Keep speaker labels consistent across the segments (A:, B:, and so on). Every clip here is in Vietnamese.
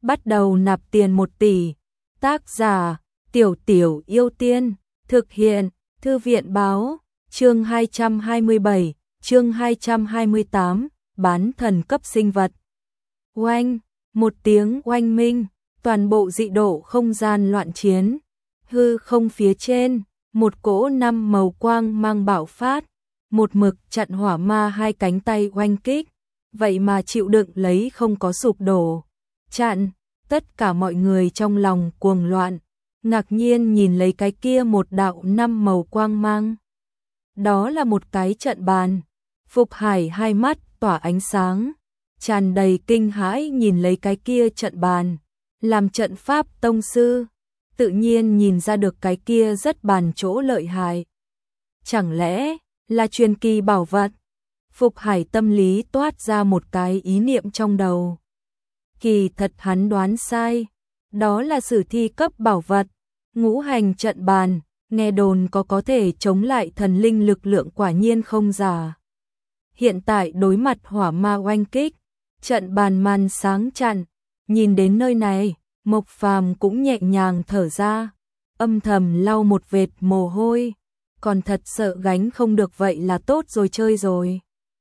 A: bắt đầu nạp tiền 1 tỷ. Tác giả: Tiểu Tiểu Yêu Tiên. Thực hiện: Thư viện báo. Chương 227, chương 228, bán thần cấp sinh vật. Oanh, một tiếng oanh minh, toàn bộ dị độ không gian loạn chiến. Hư không phía trên, một cỗ 5 màu quang mang bạo phát, một mực chặn hỏa ma 2 cánh tay oanh kích, vậy mà chịu đựng lấy không có sụp đổ. Chặn, tất cả mọi người trong lòng cuồng loạn, ngạc nhiên nhìn lấy cái kia một đạo 5 màu quang mang. Đó là một cái trận bàn. Phục Hải hai mắt tỏa ánh sáng, tràn đầy kinh hãi nhìn lấy cái kia trận bàn. Làm trận pháp tông sư, tự nhiên nhìn ra được cái kia rất bàn chỗ lợi hại. Chẳng lẽ là truyền kỳ bảo vật? Phục Hải tâm lý toát ra một cái ý niệm trong đầu. Kỳ thật hắn đoán sai, đó là sử thi cấp bảo vật, ngũ hành trận bàn, nghe đồn có thể chống lại thần linh lực lượng, quả nhiên không giả. Hiện tại đối mặt hỏa ma oanh kích, trận bàn màn sáng chặn, nhìn đến nơi này, Mộc Phàm cũng nhẹ nhàng thở ra, âm thầm lau một vệt mồ hôi, còn thật sợ gánh không được, vậy là tốt rồi, chơi rồi.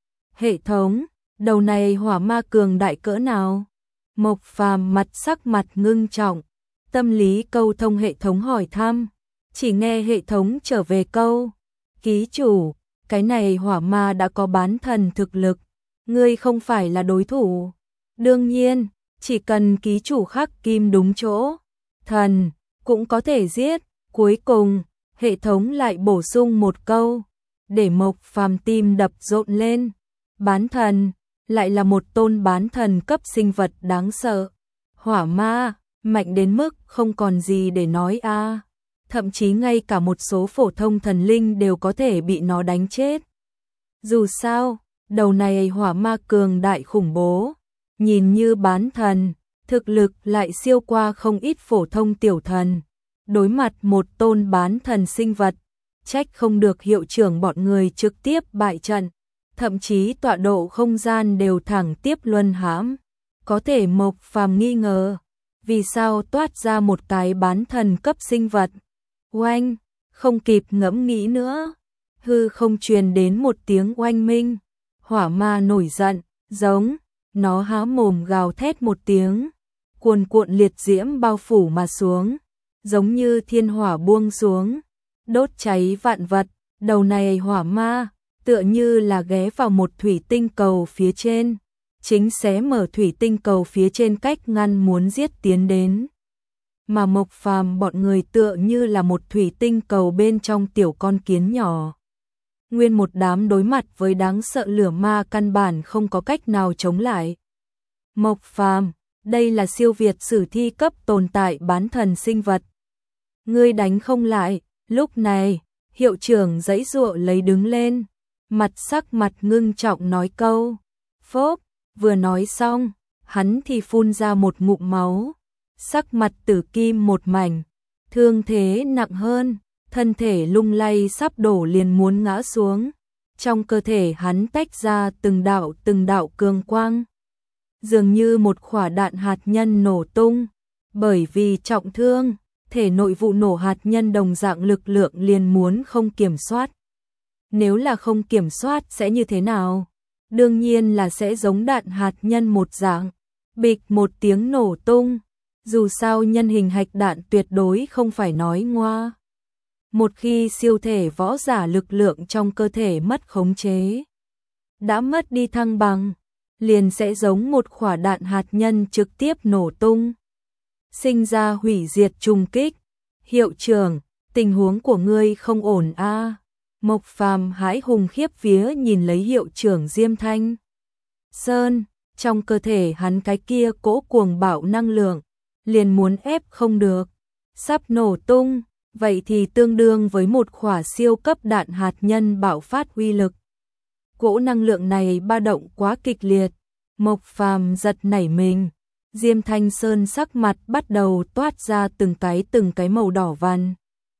A: Hệ thống, đầu này hỏa ma cường đại cỡ nào? Mộc Phàm sắc mặt ngưng trọng, tâm lý câu thông hệ thống hỏi thăm, chỉ nghe hệ thống trở về câu: ký chủ, cái này hỏa ma đã có bán thần thực lực, ngươi không phải là đối thủ. Đương nhiên, chỉ cần ký chủ khắc kim đúng chỗ, thần cũng có thể giết. Cuối cùng, hệ thống lại bổ sung một câu, để Mộc Phàm tim đập rộn lên. Bán thần, lại là một tôn bán thần cấp sinh vật đáng sợ. Hỏa ma, mạnh đến mức không còn gì để nói a. Thậm chí ngay cả một số phổ thông thần linh đều có thể bị nó đánh chết. Dù sao, đầu này hỏa ma cường đại khủng bố, nhìn như bán thần, thực lực lại siêu qua không ít phổ thông tiểu thần. Đối mặt một tôn bán thần sinh vật, trách không được hiệu trưởng bọn người trực tiếp bại trận, thậm chí tọa độ không gian đều thẳng tiếp luân hãm. Có thể Mộc Phàm nghi ngờ, vì sao toát ra một cái bán thần cấp sinh vật. Oanh, không kịp ngẫm nghĩ nữa, hư không truyền đến một tiếng oanh minh. Hỏa ma nổi giận, giống, nó há mồm gào thét một tiếng, cuồn cuộn liệt diễm bao phủ mà xuống, giống như thiên hỏa buông xuống, đốt cháy vạn vật. Đầu này hỏa ma, tựa như là ghé vào một thủy tinh cầu phía trên, chính xé mở thủy tinh cầu phía trên cách ngăn muốn giết tiến đến. Mà Mộc Phàm bọn người tựa như là một thủy tinh cầu bên trong tiểu con kiến nhỏ. Nguyên một đám đối mặt với đáng sợ lửa ma, căn bản không có cách nào chống lại. Mộc Phàm, đây là siêu việt sử thi cấp tồn tại bán thần sinh vật. Ngươi đánh không lại. Lúc này, hiệu trưởng giãy giụa lấy đứng lên, sắc mặt ngưng trọng nói câu. Phốp, vừa nói xong, hắn thì phun ra một ngụm máu. Sắc mặt tử kim một mảnh, thương thế nặng hơn, thân thể lung lay sắp đổ, liền muốn ngã xuống. Trong cơ thể hắn tách ra từng đạo cường quang, dường như một quả đạn hạt nhân nổ tung. Bởi vì trọng thương, thể nội vụ nổ hạt nhân đồng dạng lực lượng liền muốn không kiểm soát. Nếu là không kiểm soát sẽ như thế nào? Đương nhiên là sẽ giống đạn hạt nhân một dạng, bịch một tiếng nổ tung. Dù sao nhân hình hạch đạn tuyệt đối không phải nói ngoa. Một khi siêu thể võ giả lực lượng trong cơ thể mất khống chế, đã mất đi thăng bằng, liền sẽ giống một quả đạn hạt nhân trực tiếp nổ tung, sinh ra hủy diệt trùng kích. Hiệu trưởng, tình huống của ngươi không ổn a. Mộc Phàm hãi hùng khiếp vía nhìn lấy hiệu trưởng Diêm Thanh Sơn, trong cơ thể hắn cái kia cỗ cuồng bạo năng lượng liền muốn ép không được, sắp nổ tung, vậy thì tương đương với một quả siêu cấp đạn hạt nhân bạo phát uy lực. Cỗ năng lượng này ba động quá kịch liệt, Mộc Phàm giật nảy mình. Diêm Thanh Sơn sắc mặt bắt đầu toát ra từng cái màu đỏ vằn,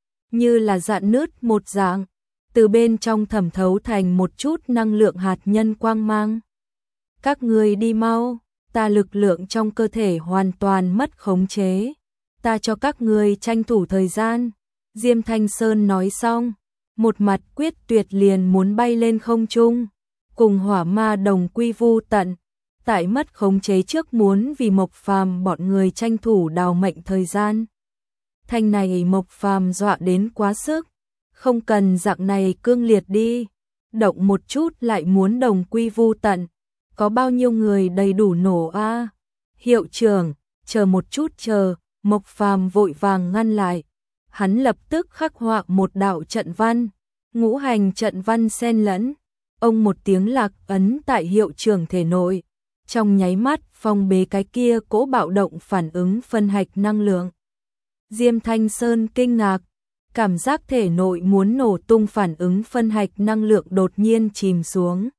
A: như là rạn nứt một dạng, từ bên trong thẩm thấu thành một chút năng lượng hạt nhân quang mang. Các ngươi đi mau, ta lực lượng trong cơ thể hoàn toàn mất khống chế. Ta cho các ngươi tranh thủ thời gian. Diêm Thanh Sơn nói xong, một mặt quyết tuyệt liền muốn bay lên không trung, cùng hỏa ma đồng quy vu tận. Tại mất khống chế trước muốn vì Mộc Phàm bọn người tranh thủ đào mệnh thời gian. Thanh này Mộc Phàm dọa đến quá sức, không cần dạng này cương liệt đi, động một chút lại muốn đồng quy vu tận, có bao nhiêu người đầy đủ nổ a? Hiệu trưởng, chờ một chút chờ, Mộc Phàm vội vàng ngăn lại. Hắn lập tức khắc họa một đạo trận văn, ngũ hành trận văn xen lẫn, ông một tiếng lạc ấn tại hiệu trưởng thể nội. Trong nháy mắt phong bế cái kia cỗ bạo động phản ứng phân hạch năng lượng. Diêm Thanh Sơn kinh ngạc, cảm giác thể nội muốn nổ tung phản ứng phân hạch năng lượng đột nhiên chìm xuống.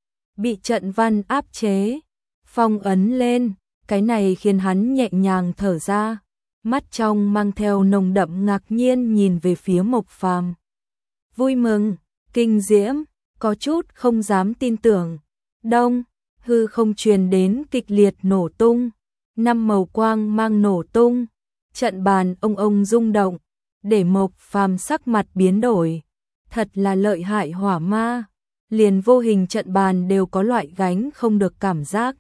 A: Bị trận văn áp chế, phong ấn lên, cái này khiến hắn nhẹ nhàng thở ra, mắt trong mang theo nồng đậm ngạc nhiên nhìn về phía Mộc Phàm. Vui mừng, kinh diễm, có chút không dám tin tưởng. Đông, hư không truyền đến kịch liệt nổ tung, 5 màu quang mang nổ tung, trận bàn ông rung động, để Mộc Phàm sắc mặt biến đổi. Thật là lợi hại hỏa ma, liền vô hình trận bàn đều có loại gánh không được cảm giác.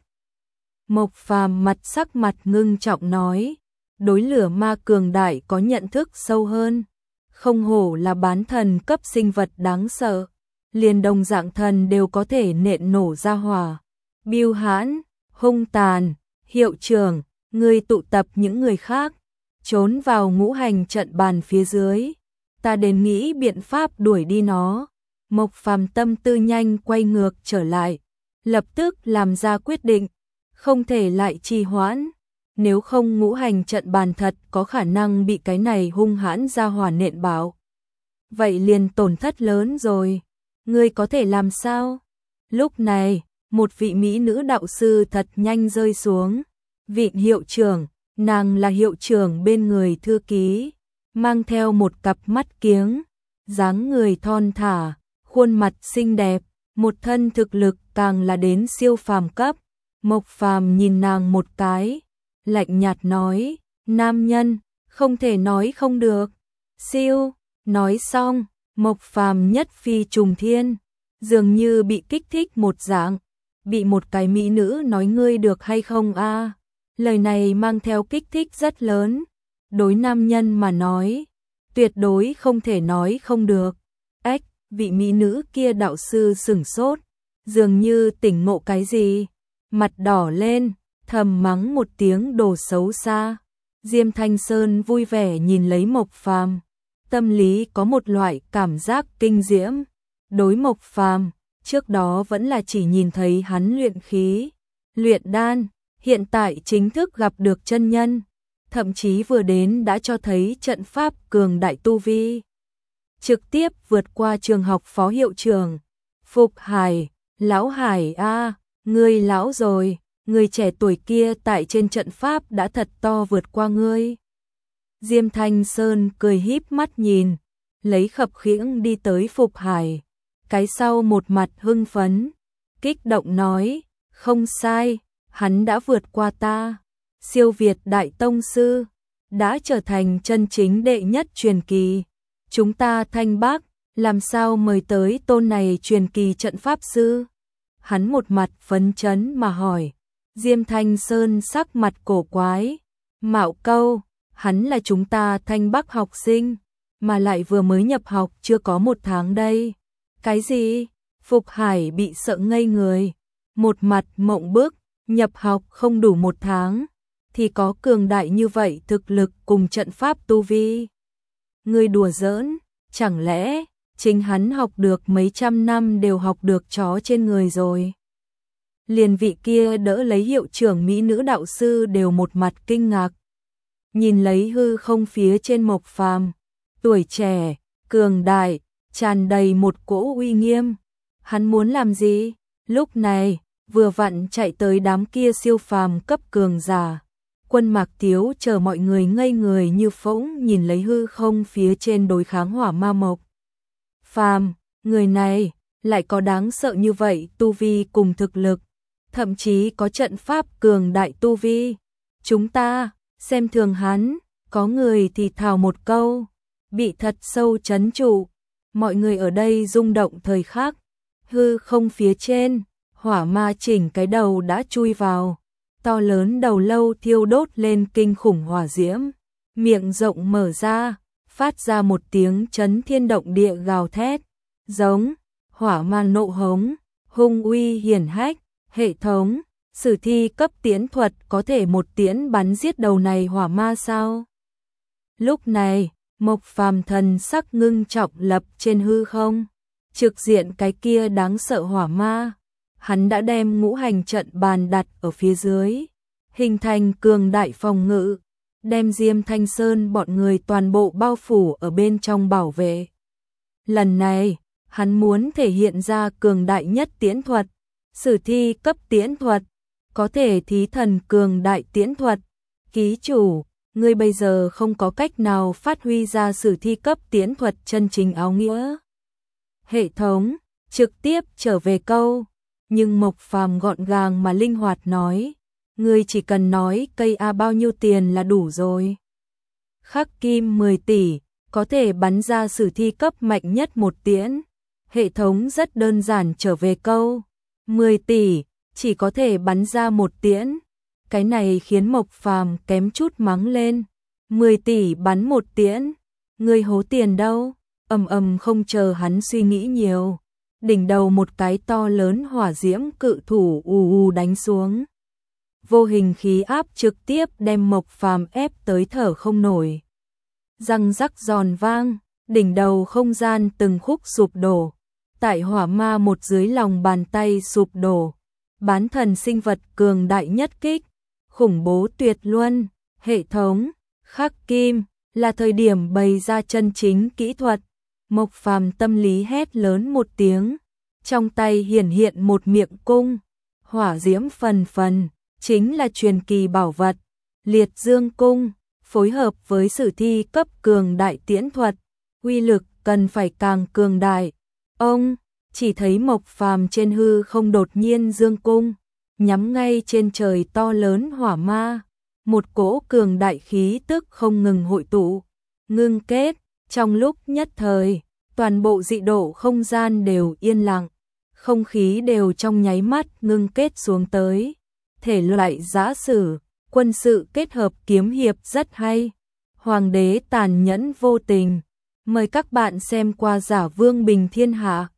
A: Mộc Phàm sắc mặt ngưng trọng nói, đối lửa ma cường đại có nhận thức sâu hơn, không hổ là bán thần cấp sinh vật đáng sợ, liền đồng dạng thần đều có thể nện nổ ra hỏa. Biêu hãn, hung tàn, hiệu trưởng, ngươi tụ tập những người khác, trốn vào ngũ hành trận bàn phía dưới, ta đến nghĩ biện pháp đuổi đi nó. Mộc Phàm tâm tư nhanh quay ngược trở lại, lập tức làm ra quyết định, không thể lại trì hoãn, nếu không ngũ hành trận bàn thật có khả năng bị cái này hung hãn ra hỏa nện bảo. Vậy liền tổn thất lớn rồi, ngươi có thể làm sao? Lúc này, một vị mỹ nữ đạo sư thật nhanh rơi xuống. Vị hiệu trưởng, nàng là hiệu trưởng bên người thư ký, mang theo một cặp mắt kiếng, dáng người thon thả, khuôn mặt xinh đẹp, một thân thực lực càng là đến siêu phàm cấp. Mộc Phàm nhìn nàng một cái, lạnh nhạt nói, nam nhân, không thể nói không được. Siêu, nói xong, Mộc Phàm nhất phi trùng thiên, dường như bị kích thích một dạng, bị một cái mỹ nữ nói ngươi được hay không a? Lời này mang theo kích thích rất lớn, đối nam nhân mà nói, tuyệt đối không thể nói không được. Ếch, vị mỹ nữ kia đạo sư sửng sốt, dường như tỉnh ngộ cái gì, mặt đỏ lên, thầm mắng một tiếng đồ xấu xa. Diêm Thanh Sơn vui vẻ nhìn lấy Mộc Phàm, tâm lý có một loại cảm giác kinh diễm. Đối Mộc Phàm, trước đó vẫn là chỉ nhìn thấy hắn luyện khí, luyện đan, hiện tại chính thức gặp được chân nhân, thậm chí vừa đến đã cho thấy trận pháp cường đại tu vi. Trực tiếp vượt qua trường học phó hiệu trưởng. Phục Hải, lão Hải a, ngươi lão rồi, người trẻ tuổi kia tại trên trận pháp đã thật to vượt qua ngươi. Diêm Thanh Sơn cười híp mắt nhìn, lấy khập khiễng đi tới Phục Hải, cái sau một mặt hưng phấn, kích động nói, không sai, hắn đã vượt qua ta, siêu việt đại tông sư, đã trở thành chân chính đệ nhất truyền kỳ. Chúng ta Thanh Bắc, làm sao mời tới tôn này truyền kỳ trận pháp sư? Hắn một mặt phấn chấn mà hỏi. Diêm Thanh Sơn sắc mặt cổ quái, mạo câu, hắn là chúng ta Thanh Bắc học sinh, mà lại vừa mới nhập học chưa có 1 tháng đây. Cái gì? Phục Hải bị sợ ngây người, một mặt mộng bức, nhập học không đủ 1 tháng, thì có cường đại như vậy thực lực cùng trận pháp tu vi. Ngươi đùa giỡn, chẳng lẽ chính hắn học được mấy trăm năm đều học được chó trên người rồi? Liền vị kia đỡ lấy hiệu trưởng mỹ nữ đạo sư đều một mặt kinh ngạc. Nhìn lấy hư không phía trên Mộc Phàm, tuổi trẻ, cường đại, tràn đầy một cỗ uy nghiêm. Hắn muốn làm gì? Lúc này, vừa vặn chạy tới đám kia siêu phàm cấp cường giả. Quân Mạc Tiếu chờ mọi người ngây người như phỗng nhìn lấy hư không phía trên đối kháng hỏa ma Mộc Phàm, người này lại có đáng sợ như vậy tu vi cùng thực lực. thậm chí có trận pháp cường đại tu vi. Chúng ta xem thường hắn, có người thì thào một câu, bị thật sâu trấn trụ. Mọi người ở đây rung động thời khắc, hư không phía trên, hỏa ma chỉnh cái đầu đã chui vào, to lớn đầu lâu thiêu đốt lên kinh khủng hỏa diễm, miệng rộng mở ra, phát ra một tiếng chấn thiên động địa gào thét, giống hỏa ma nộ hống, hung uy hiển hách, hệ thống, sử thi cấp tiễn thuật có thể một tiễn bắn giết đầu này hỏa ma sao? Lúc này, Mộc Phàm thần sắc ngưng trọng lập trên hư không, trực diện cái kia đáng sợ hỏa ma. Hắn đã đem ngũ hành trận bàn đặt ở phía dưới, hình thành cường đại phòng ngự, đem Diêm Thanh Sơn bọn người toàn bộ bao phủ ở bên trong bảo vệ. Lần này, hắn muốn thể hiện ra cường đại nhất tiễn thuật, sử thi cấp tiễn thuật, có thể thí thần cường đại tiễn thuật. Ký chủ, ngươi bây giờ không có cách nào phát huy ra sử thi cấp tiễn thuật chân chính áo nghĩa. Hệ thống trực tiếp trở về câu, nhưng Mộc Phàm gọn gàng mà linh hoạt nói, ngươi chỉ cần nói cây A bao nhiêu tiền là đủ rồi. Khắc kim 10 tỷ, có thể bắn ra sử thi cấp mạnh nhất một tiễn. Hệ thống rất đơn giản trở về câu, 10 tỷ, chỉ có thể bắn ra một tiễn. Cái này khiến Mộc Phàm kém chút mắng lên, 10 tỷ bắn một tiễn, ngươi hố tiền đâu? Không chờ hắn suy nghĩ nhiều, đỉnh đầu một cái to lớn hỏa diễm cự thủ ù đánh xuống. Vô hình khí áp trực tiếp đem Mộc Phàm ép tới thở không nổi. Răng rắc giòn vang, đỉnh đầu không gian từng khúc sụp đổ, tại hỏa ma một dưới lòng bàn tay sụp đổ. Bán thần sinh vật cường đại nhất kích, khủng bố tuyệt luân, hệ thống, khắc kim, là thời điểm bày ra chân chính kỹ thuật. Mộc Phàm tâm lý hét lớn một tiếng, trong tay hiển hiện một miệng cung, hỏa diễm phần phần, chính là truyền kỳ bảo vật, Liệt Dương cung, phối hợp với sử thi cấp cường đại tiễn thuật, uy lực cần phải càng cường đại. Ông chỉ thấy Mộc Phàm trên hư không đột nhiên dương cung, nhắm ngay trên trời to lớn hỏa ma, một cỗ cường đại khí tức không ngừng hội tụ, ngưng kết, trong lúc nhất thời, toàn bộ dị độ không gian đều yên lặng, không khí đều trong nháy mắt ngưng kết xuống tới. Thể loại giã sử, quân sự kết hợp kiếm hiệp rất hay. Hoàng đế tàn nhẫn vô tình. Mời các bạn xem qua Giả Vương Bình Thiên Hạ.